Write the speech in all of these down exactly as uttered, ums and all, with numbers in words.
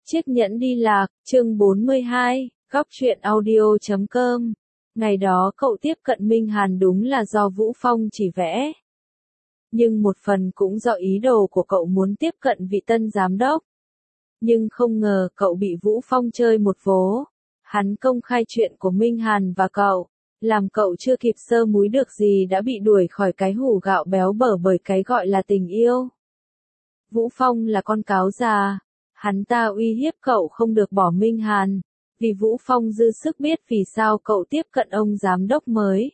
Chiếc nhẫn đi lạc, chương bốn mươi hai, góc truyện audio chấm com. Ngày đó cậu tiếp cận Minh Hàn đúng là do Vũ Phong chỉ vẽ. Nhưng một phần cũng do ý đồ của cậu muốn tiếp cận vị tân giám đốc. Nhưng không ngờ cậu bị Vũ Phong chơi một vố. Hắn công khai chuyện của Minh Hàn và cậu, làm cậu chưa kịp sơ múi được gì đã bị đuổi khỏi cái hủ gạo béo bở bởi cái gọi là tình yêu. Vũ Phong là con cáo già. Hắn ta uy hiếp cậu không được bỏ Minh Hàn, vì Vũ Phong dư sức biết vì sao cậu tiếp cận ông giám đốc mới.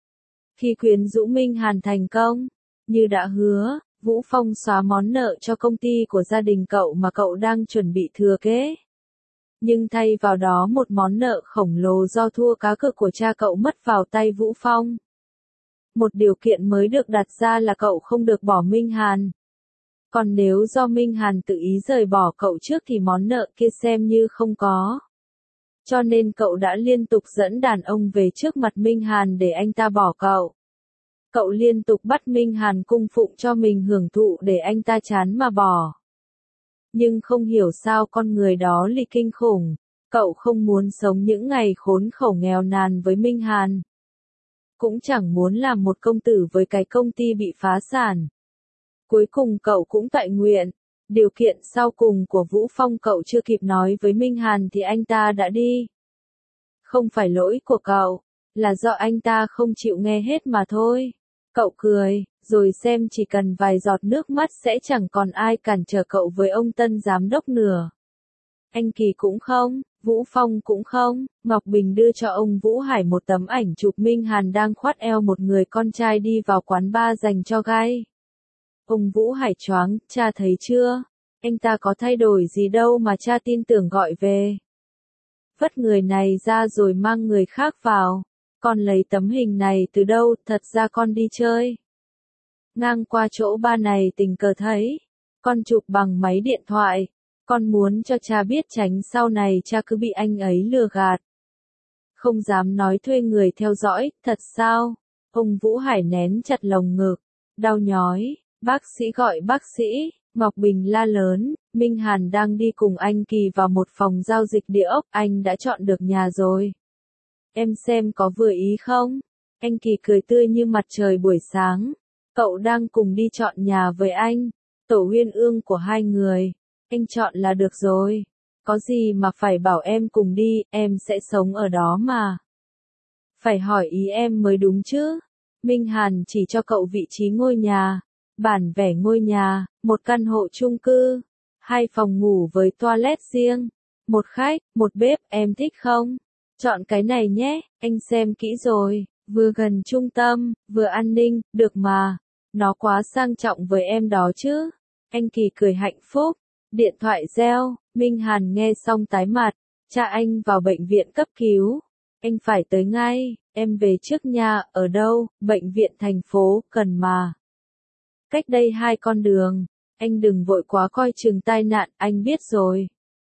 Khi quyến rũ Minh Hàn thành công, như đã hứa, Vũ Phong xóa món nợ cho công ty của gia đình cậu mà cậu đang chuẩn bị thừa kế. Nhưng thay vào đó một món nợ khổng lồ do thua cá cược của cha cậu mất vào tay Vũ Phong. Một điều kiện mới được đặt ra là cậu không được bỏ Minh Hàn. Còn nếu do Minh Hàn tự ý rời bỏ cậu trước thì món nợ kia xem như không có. Cho nên cậu đã liên tục dẫn đàn ông về trước mặt Minh Hàn để anh ta bỏ cậu. Cậu liên tục bắt Minh Hàn cung phụng cho mình hưởng thụ để anh ta chán mà bỏ. Nhưng không hiểu sao con người đó lì kinh khủng, cậu không muốn sống những ngày khốn khổ nghèo nàn với Minh Hàn. Cũng chẳng muốn làm một công tử với cái công ty bị phá sản. Cuối cùng cậu cũng tại nguyện. Điều kiện sau cùng của Vũ Phong cậu chưa kịp nói với Minh Hàn thì anh ta đã đi. Không phải lỗi của cậu, là do anh ta không chịu nghe hết mà thôi. Cậu cười, rồi xem chỉ cần vài giọt nước mắt sẽ chẳng còn ai cản trở cậu với ông tân giám đốc nữa. Anh Kỳ cũng không, Vũ Phong cũng không. Ngọc Bình đưa cho ông Vũ Hải một tấm ảnh chụp Minh Hàn đang khoát eo một người con trai đi vào quán bar dành cho gay. Ông Vũ Hải choáng, cha thấy chưa? Anh ta có thay đổi gì đâu mà cha tin tưởng gọi về. Vất người này ra rồi mang người khác vào. Con lấy tấm hình này từ đâu, thật ra con đi chơi. Ngang qua chỗ ba này tình cờ thấy. Con chụp bằng máy điện thoại. Con muốn cho cha biết tránh sau này cha cứ bị anh ấy lừa gạt. Không dám nói thuê người theo dõi, thật sao? Ông Vũ Hải nén chặt lồng ngực, đau nhói. Bác sĩ gọi bác sĩ, Ngọc Bình la lớn, Minh Hàn đang đi cùng anh Kỳ vào một phòng giao dịch địa ốc, anh đã chọn được nhà rồi. Em xem có vừa ý không? Anh Kỳ cười tươi như mặt trời buổi sáng. Cậu đang cùng đi chọn nhà với anh, tổ uyên ương của hai người. Anh chọn là được rồi. Có gì mà phải bảo em cùng đi, em sẽ sống ở đó mà. Phải hỏi ý em mới đúng chứ. Minh Hàn chỉ cho cậu vị trí ngôi nhà. Bản vẽ ngôi nhà, một căn hộ chung cư, hai phòng ngủ với toilet riêng, một khách, một bếp, em thích không? Chọn cái này nhé, anh xem kỹ rồi, vừa gần trung tâm, vừa an ninh, được mà. Nó quá sang trọng với em đó chứ. Anh Kỳ cười hạnh phúc, điện thoại reo, Minh Hàn nghe xong tái mặt, cha anh vào bệnh viện cấp cứu. Anh phải tới ngay, em về trước nha, ở đâu, bệnh viện thành phố, cần mà. Cách đây hai con đường, anh đừng vội quá coi chừng tai nạn, anh biết rồi.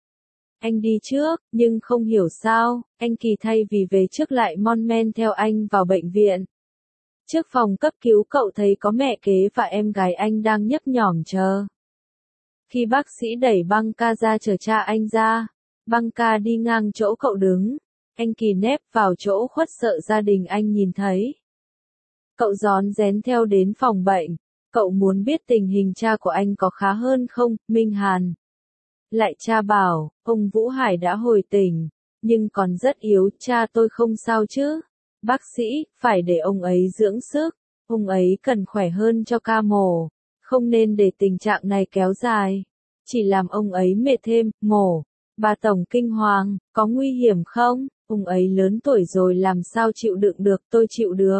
Anh đi trước, nhưng không hiểu sao, anh Kỳ thay vì về trước lại mon men theo anh vào bệnh viện. Trước phòng cấp cứu cậu thấy có mẹ kế và em gái anh đang nhấp nhổm chờ. Khi bác sĩ đẩy băng ca ra chở cha anh ra, băng ca đi ngang chỗ cậu đứng, anh Kỳ nép vào chỗ khuất sợ gia đình anh nhìn thấy. Cậu rón rén theo đến phòng bệnh. Cậu muốn biết tình hình cha của anh có khá hơn không, Minh Hàn? Lại cha bảo, ông Vũ Hải đã hồi tỉnh, nhưng còn rất yếu, cha tôi không sao chứ. Bác sĩ, phải để ông ấy dưỡng sức, ông ấy cần khỏe hơn cho ca mổ, không nên để tình trạng này kéo dài. Chỉ làm ông ấy mệt thêm, mổ. Bà Tổng kinh hoàng, có nguy hiểm không? Ông ấy lớn tuổi rồi làm sao chịu đựng được, tôi chịu được.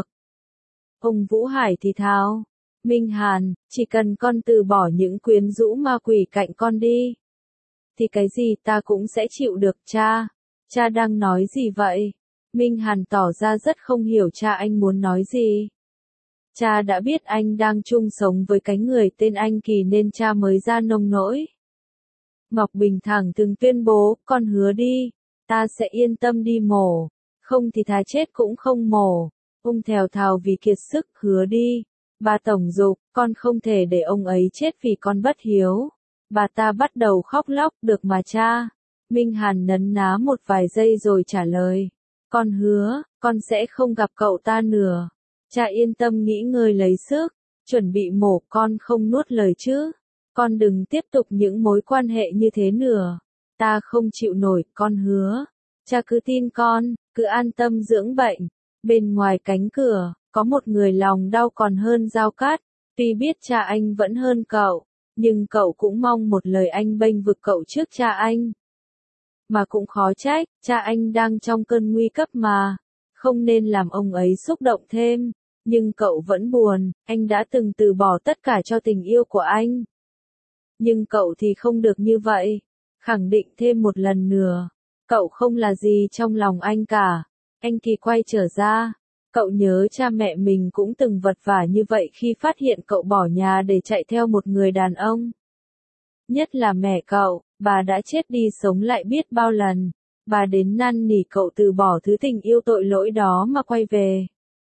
Ông Vũ Hải thì thào. Minh Hàn, chỉ cần con từ bỏ những quyến rũ ma quỷ cạnh con đi. Thì cái gì ta cũng sẽ chịu được cha. Cha đang nói gì vậy? Minh Hàn tỏ ra rất không hiểu cha anh muốn nói gì. Cha đã biết anh đang chung sống với cái người tên anh Kỳ nên cha mới ra nông nỗi. Ngọc Bình thẳng thừng tuyên bố, con hứa đi. Ta sẽ yên tâm đi mổ. Không thì thà chết cũng không mổ. Ông thèo thào vì kiệt sức, hứa đi. Bà Tổng giục, con không thể để ông ấy chết vì con bất hiếu. Bà ta bắt đầu khóc lóc, được mà cha. Minh Hàn nấn ná một vài giây rồi trả lời. Con hứa, con sẽ không gặp cậu ta nữa. Cha yên tâm nghỉ ngơi lấy sức, chuẩn bị mổ, con không nuốt lời chứ. Con đừng tiếp tục những mối quan hệ như thế nữa. Ta không chịu nổi, con hứa. Cha cứ tin con, cứ an tâm dưỡng bệnh. Bên ngoài cánh cửa, có một người lòng đau còn hơn dao cắt. Tuy biết cha anh vẫn hơn cậu, nhưng cậu cũng mong một lời anh bênh vực cậu trước cha anh. Mà cũng khó trách, cha anh đang trong cơn nguy cấp mà. Không nên làm ông ấy xúc động thêm. Nhưng cậu vẫn buồn, anh đã từng từ bỏ tất cả cho tình yêu của anh. Nhưng cậu thì không được như vậy. Khẳng định thêm một lần nữa. Cậu không là gì trong lòng anh cả. Anh Kỳ quay trở ra. Cậu nhớ cha mẹ mình cũng từng vật vã như vậy khi phát hiện cậu bỏ nhà để chạy theo một người đàn ông. Nhất là mẹ cậu, bà đã chết đi sống lại biết bao lần. Bà đến năn nỉ cậu từ bỏ thứ tình yêu tội lỗi đó mà quay về.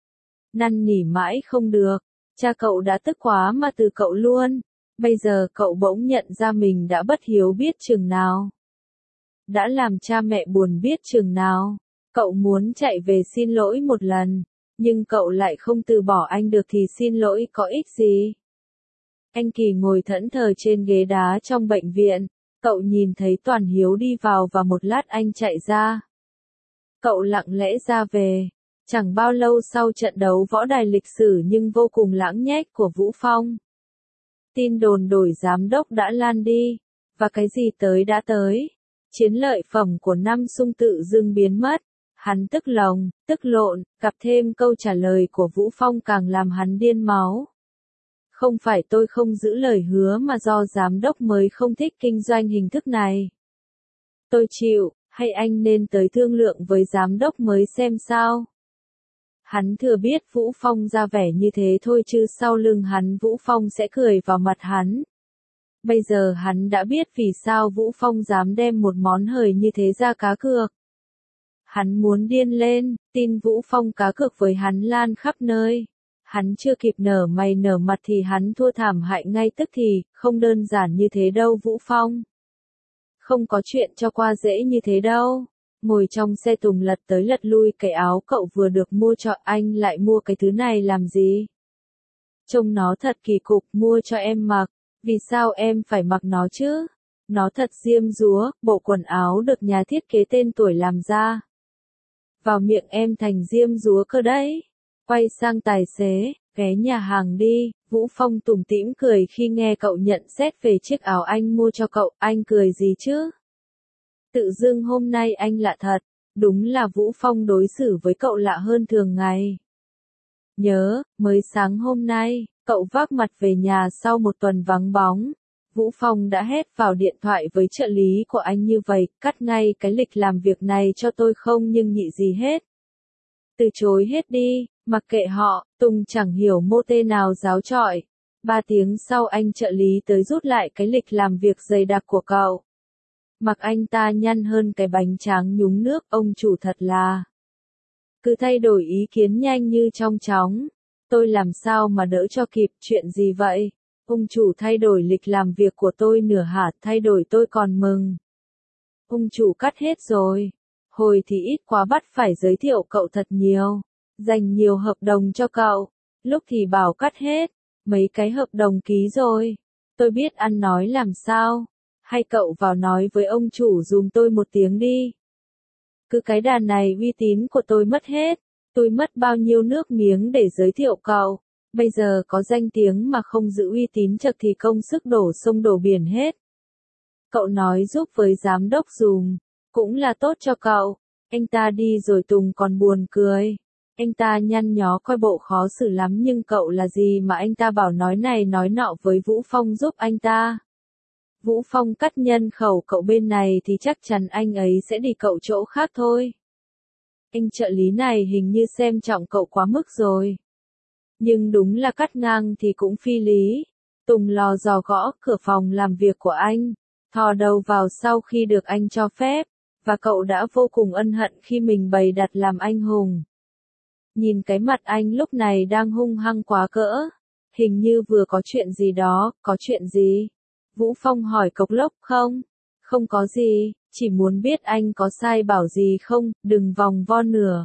Năn nỉ mãi không được. Cha cậu đã tức quá mà từ cậu luôn. Bây giờ cậu bỗng nhận ra mình đã bất hiếu biết chừng nào. Đã làm cha mẹ buồn biết chừng nào. Cậu muốn chạy về xin lỗi một lần. Nhưng cậu lại không từ bỏ anh được thì xin lỗi có ích gì. Anh Kỳ ngồi thẫn thờ trên ghế đá trong bệnh viện. Cậu nhìn thấy Toàn Hiếu đi vào và một lát anh chạy ra. Cậu lặng lẽ ra về. Chẳng bao lâu sau trận đấu võ đài lịch sử nhưng vô cùng lãng nhách của Vũ Phong. Tin đồn đổi giám đốc đã lan đi. Và cái gì tới đã tới. Chiến lợi phẩm của năm Sung tự dưng biến mất. Hắn tức lòng, tức lộn, gặp thêm câu trả lời của Vũ Phong càng làm hắn điên máu. Không phải tôi không giữ lời hứa mà do giám đốc mới không thích kinh doanh hình thức này. Tôi chịu, hay anh nên tới thương lượng với giám đốc mới xem sao. Hắn thừa biết Vũ Phong ra vẻ như thế thôi chứ sau lưng hắn Vũ Phong sẽ cười vào mặt hắn. Bây giờ hắn đã biết vì sao Vũ Phong dám đem một món hời như thế ra cá cược. Hắn muốn điên lên, tin Vũ Phong cá cược với hắn lan khắp nơi. Hắn chưa kịp nở mày nở mặt thì hắn thua thảm hại ngay tức thì, không đơn giản như thế đâu Vũ Phong. Không có chuyện cho qua dễ như thế đâu. Ngồi trong xe Tùng lật tới lật lui cái áo cậu vừa được mua cho anh lại mua cái thứ này làm gì? Trông nó thật kỳ cục, mua cho em mặc. Vì sao em phải mặc nó chứ? Nó thật diêm dúa, bộ quần áo được nhà thiết kế tên tuổi làm ra. Vào miệng em thành diêm dúa cơ đấy. Quay sang tài xế, ghé nhà hàng đi. Vũ Phong tủm tỉm cười khi nghe cậu nhận xét về chiếc áo anh mua cho cậu. Anh cười gì chứ? Tự dưng hôm nay anh lạ thật. Đúng là Vũ Phong đối xử với cậu lạ hơn thường ngày. Nhớ, mới sáng hôm nay, cậu vác mặt về nhà sau một tuần vắng bóng. Vũ Phong đã hét vào điện thoại với trợ lý của anh như vậy, cắt ngay cái lịch làm việc này cho tôi không nhưng nhị gì hết. Từ chối hết đi, mặc kệ họ, Tùng chẳng hiểu mô tê nào giáo trọi. Ba tiếng sau anh trợ lý tới rút lại cái lịch làm việc dày đặc của cậu. Mặc anh ta nhăn hơn cái bánh tráng nhúng nước, ông chủ thật là. Cứ thay đổi ý kiến nhanh như trong chóng. Tôi làm sao mà đỡ cho kịp, chuyện gì vậy? Ông chủ thay đổi lịch làm việc của tôi nửa hạt, thay đổi tôi còn mừng. Ông chủ cắt hết rồi. Hồi thì ít quá bắt phải giới thiệu cậu thật nhiều. Dành nhiều hợp đồng cho cậu. Lúc thì bảo cắt hết. Mấy cái hợp đồng ký rồi. Tôi biết ăn nói làm sao. Hay cậu vào nói với ông chủ dùm tôi một tiếng đi. Cứ cái đàn này uy tín của tôi mất hết. Tôi mất bao nhiêu nước miếng để giới thiệu cậu. Bây giờ có danh tiếng mà không giữ uy tín chật thì công sức đổ sông đổ biển hết. Cậu nói giúp với giám đốc dùm. Cũng là tốt cho cậu. Anh ta đi rồi Tùng còn buồn cười. Anh ta nhăn nhó coi bộ khó xử lắm nhưng cậu là gì mà anh ta bảo nói này nói nọ với Vũ Phong giúp anh ta. Vũ Phong cắt nhân khẩu cậu bên này thì chắc chắn anh ấy sẽ đi cậu chỗ khác thôi. Anh trợ lý này hình như xem trọng cậu quá mức rồi. Nhưng đúng là cắt ngang thì cũng phi lý. Tùng lò dò gõ cửa phòng làm việc của anh, thò đầu vào sau khi được anh cho phép, và cậu đã vô cùng ân hận khi mình bày đặt làm anh hùng. Nhìn cái mặt anh lúc này đang hung hăng quá cỡ. Hình như vừa có chuyện gì đó, có chuyện gì? Vũ Phong hỏi cộc lốc. Không, không có gì, chỉ muốn biết anh có sai bảo gì không, đừng vòng vo nửa.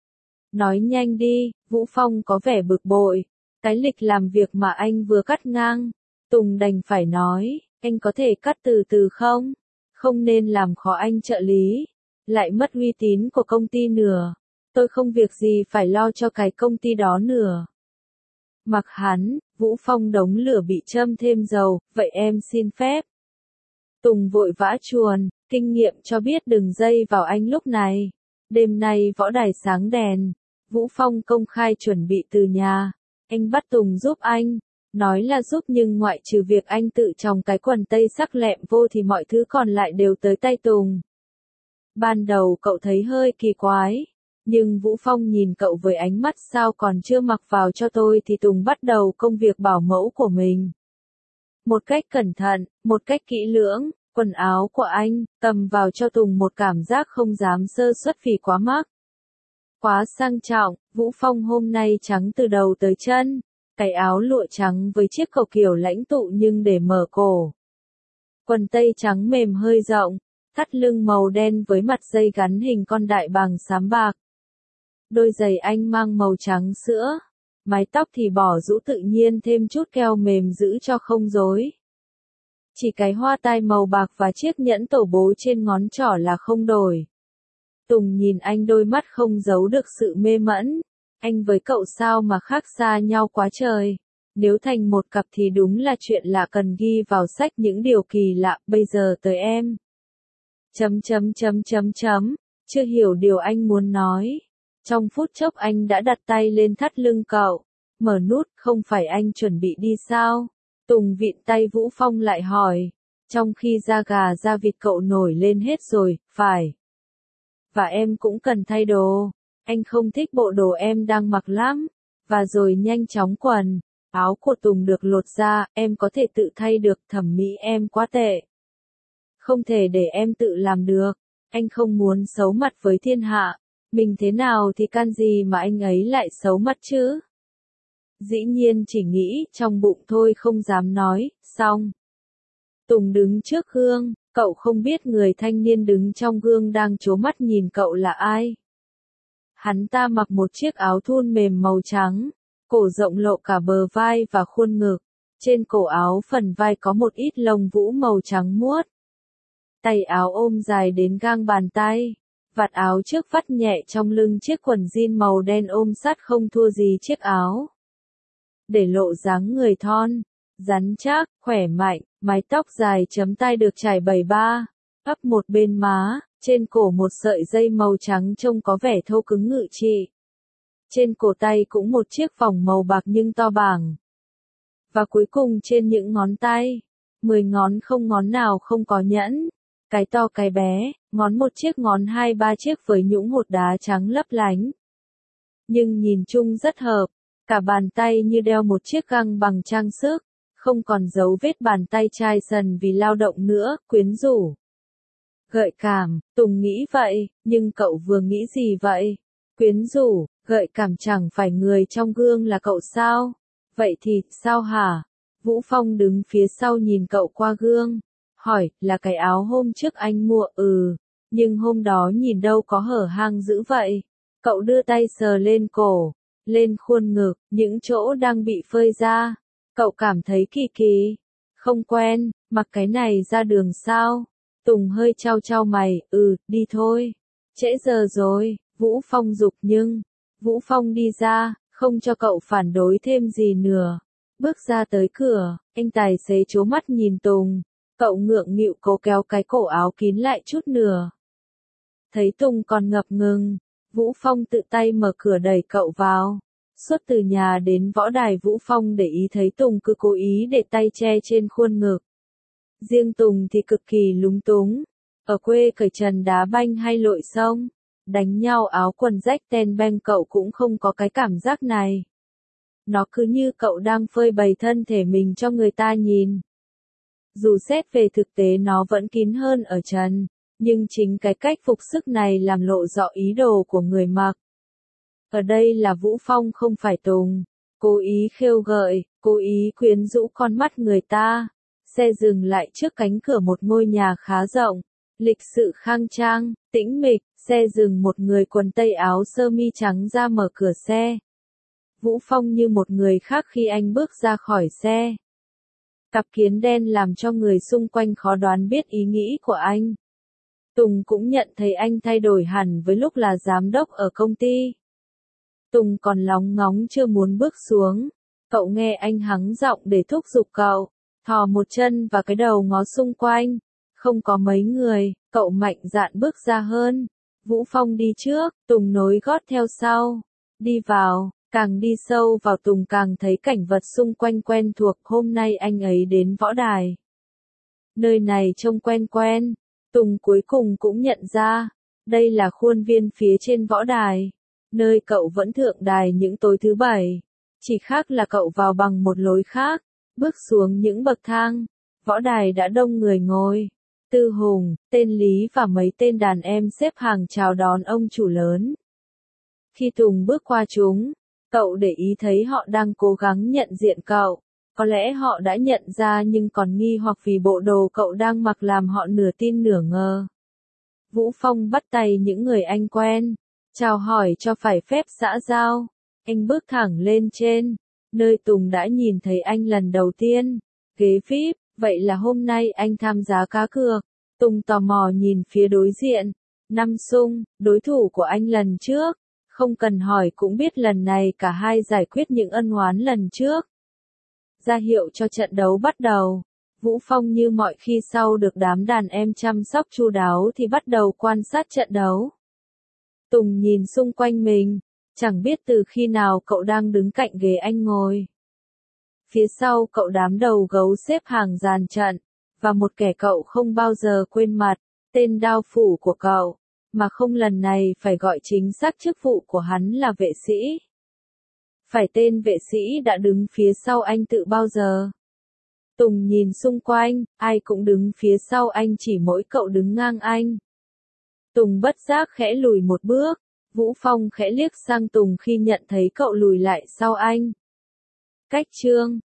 Nói nhanh đi, Vũ Phong có vẻ bực bội. Cái lịch làm việc mà anh vừa cắt ngang. Tùng đành phải nói, anh có thể cắt từ từ không? Không nên làm khó anh trợ lý. Lại mất uy tín của công ty nửa. Tôi không việc gì phải lo cho cái công ty đó nửa. Mặc hắn, Vũ Phong đống lửa bị châm thêm dầu, vậy em xin phép. Tùng vội vã chuồn, kinh nghiệm cho biết đừng dây vào anh lúc này. Đêm nay võ đài sáng đèn, Vũ Phong công khai chuẩn bị từ nhà. Anh bắt Tùng giúp anh, nói là giúp nhưng ngoại trừ việc anh tự tròng cái quần tây sắc lẹm vô thì mọi thứ còn lại đều tới tay Tùng. Ban đầu cậu thấy hơi kỳ quái, nhưng Vũ Phong nhìn cậu với ánh mắt sao còn chưa mặc vào cho tôi thì Tùng bắt đầu công việc bảo mẫu của mình. Một cách cẩn thận, một cách kỹ lưỡng, quần áo của anh, cầm vào cho Tùng một cảm giác không dám sơ suất vì quá mắc. Quá sang trọng, Vũ Phong hôm nay trắng từ đầu tới chân, cái áo lụa trắng với chiếc cầu kiểu lãnh tụ nhưng để mở cổ. Quần tây trắng mềm hơi rộng, thắt lưng màu đen với mặt dây gắn hình con đại bàng xám bạc. Đôi giày anh mang màu trắng sữa, mái tóc thì bỏ rũ tự nhiên thêm chút keo mềm giữ cho không rối. Chỉ cái hoa tai màu bạc và chiếc nhẫn tổ bố trên ngón trỏ là không đổi. Tùng nhìn anh đôi mắt không giấu được sự mê mẫn. Anh với cậu sao mà khác xa nhau quá trời. Nếu thành một cặp thì đúng là chuyện lạ cần ghi vào sách những điều kỳ lạ. Bây giờ tới em. Chấm chấm chấm chấm chấm. Chưa hiểu điều anh muốn nói. Trong phút chốc anh đã đặt tay lên thắt lưng cậu. Mở nút, không phải anh chuẩn bị đi sao? Tùng vịn tay Vũ Phong lại hỏi. Trong khi da gà da vịt cậu nổi lên hết rồi, phải. Và em cũng cần thay đồ. Anh không thích bộ đồ em đang mặc lắm. Và rồi nhanh chóng quần. Áo của Tùng được lột ra, em có thể tự thay được, thẩm mỹ em quá tệ. Không thể để em tự làm được. Anh không muốn xấu mặt với thiên hạ. Mình thế nào thì can gì mà anh ấy lại xấu mặt chứ? Dĩ nhiên chỉ nghĩ trong bụng thôi không dám nói, xong. Tùng đứng trước gương, cậu không biết người thanh niên đứng trong gương đang trố mắt nhìn cậu là ai. Hắn ta mặc một chiếc áo thun mềm màu trắng, cổ rộng lộ cả bờ vai và khuôn ngực. Trên cổ áo phần vai có một ít lông vũ màu trắng muốt. Tay áo ôm dài đến gang bàn tay. Vạt áo trước vắt nhẹ trong lưng chiếc quần jean màu đen ôm sát không thua gì chiếc áo. Để lộ dáng người thon, rắn chắc, khỏe mạnh, mái tóc dài chấm tai được trải bảy ba, ấp một bên má, trên cổ một sợi dây màu trắng trông có vẻ thô cứng ngự trị. Trên cổ tay cũng một chiếc vòng màu bạc nhưng to bằng. Và cuối cùng trên những ngón tay, mười ngón không ngón nào không có nhẫn. Cái to cái bé, ngón một chiếc ngón hai ba chiếc với nhũng hột đá trắng lấp lánh. Nhưng nhìn chung rất hợp, cả bàn tay như đeo một chiếc găng bằng trang sức, không còn dấu vết bàn tay chai sần vì lao động nữa, quyến rũ. Gợi cảm, Tùng nghĩ vậy, nhưng cậu vừa nghĩ gì vậy? Quyến rũ, gợi cảm chẳng phải người trong gương là cậu sao? Vậy thì, sao hả? Vũ Phong đứng phía sau nhìn cậu qua gương. Hỏi, là cái áo hôm trước anh mua, ừ, nhưng hôm đó nhìn đâu có hở hang dữ vậy. Cậu đưa tay sờ lên cổ, lên khuôn ngực, những chỗ đang bị phơi ra. Cậu cảm thấy kỳ kỳ, không quen, mặc cái này ra đường sao? Tùng hơi chau chau mày, ừ, đi thôi. Trễ giờ rồi, Vũ Phong giục nhưng, Vũ Phong đi ra, không cho cậu phản đối thêm gì nữa. Bước ra tới cửa, anh tài xế trố mắt nhìn Tùng. Cậu ngượng nghịu cố kéo cái cổ áo kín lại chút nữa. Thấy Tùng còn ngập ngừng, Vũ Phong tự tay mở cửa đẩy cậu vào. Suốt từ nhà đến võ đài Vũ Phong để ý thấy Tùng cứ cố ý để tay che trên khuôn ngực. Riêng Tùng thì cực kỳ lúng túng. Ở quê cởi trần đá banh hay lội sông, đánh nhau áo quần rách ten beng cậu cũng không có cái cảm giác này. Nó cứ như cậu đang phơi bày thân thể mình cho người ta nhìn. Dù xét về thực tế nó vẫn kín hơn ở trần, nhưng chính cái cách phục sức này làm lộ rõ ý đồ của người mặc. Ở đây là Vũ Phong không phải Tùng, cố ý khêu gợi, cố ý quyến rũ con mắt người ta. xe dừng lại trước cánh cửa một ngôi nhà khá rộng, lịch sự khang trang, tĩnh mịch, xe dừng một người quần tây áo sơ mi trắng ra mở cửa xe. Vũ Phong như một người khác khi anh bước ra khỏi xe. Cặp kiến đen làm cho người xung quanh khó đoán biết ý nghĩ của anh. Tùng cũng nhận thấy anh thay đổi hẳn với lúc là giám đốc ở công ty. Tùng còn lóng ngóng chưa muốn bước xuống. Cậu nghe anh hắng giọng để thúc giục cậu. Thò một chân và cái đầu ngó xung quanh. Không có mấy người, cậu mạnh dạn bước ra hơn. Vũ Phong đi trước, Tùng nối gót theo sau. Đi vào, càng đi sâu vào Tùng càng thấy cảnh vật xung quanh quen thuộc. Hôm nay anh ấy đến võ đài. Nơi này trông quen quen. Tùng cuối cùng cũng nhận ra. Đây là khuôn viên phía trên võ đài. Nơi cậu vẫn thượng đài những tối thứ bảy. Chỉ khác là cậu vào bằng một lối khác. Bước xuống những bậc thang. Võ đài đã đông người ngồi. Tư Hùng, tên Lý và mấy tên đàn em xếp hàng chào đón ông chủ lớn. Khi Tùng bước qua chúng, cậu để ý thấy họ đang cố gắng nhận diện cậu. Có lẽ họ đã nhận ra nhưng còn nghi hoặc vì bộ đồ cậu đang mặc làm họ nửa tin nửa ngờ. Vũ Phong bắt tay những người anh quen, chào hỏi cho phải phép xã giao. Anh bước thẳng lên trên, nơi Tùng đã nhìn thấy anh lần đầu tiên. Ghế vi ai pi, vậy là hôm nay anh tham gia cá cược. Tùng tò mò nhìn phía đối diện. Nam Sung, đối thủ của anh lần trước. Không cần hỏi cũng biết lần này cả hai giải quyết những ân oán lần trước. Ra hiệu cho trận đấu bắt đầu. Vũ Phong như mọi khi sau được đám đàn em chăm sóc chu đáo thì bắt đầu quan sát trận đấu. Tùng nhìn xung quanh mình, chẳng biết từ khi nào cậu đang đứng cạnh ghế anh ngồi. Phía sau cậu đám đầu gấu xếp hàng dàn trận, và một kẻ cậu không bao giờ quên mặt, tên đao phủ của cậu, mà không lần này phải gọi chính xác chức vụ của hắn là vệ sĩ. Phải tên vệ sĩ đã đứng phía sau anh tự bao giờ. Tùng nhìn xung quanh, ai cũng đứng phía sau anh chỉ mỗi cậu đứng ngang anh. Tùng bất giác khẽ lùi một bước, Vũ Phong khẽ liếc sang Tùng khi nhận thấy cậu lùi lại sau anh. Cách chương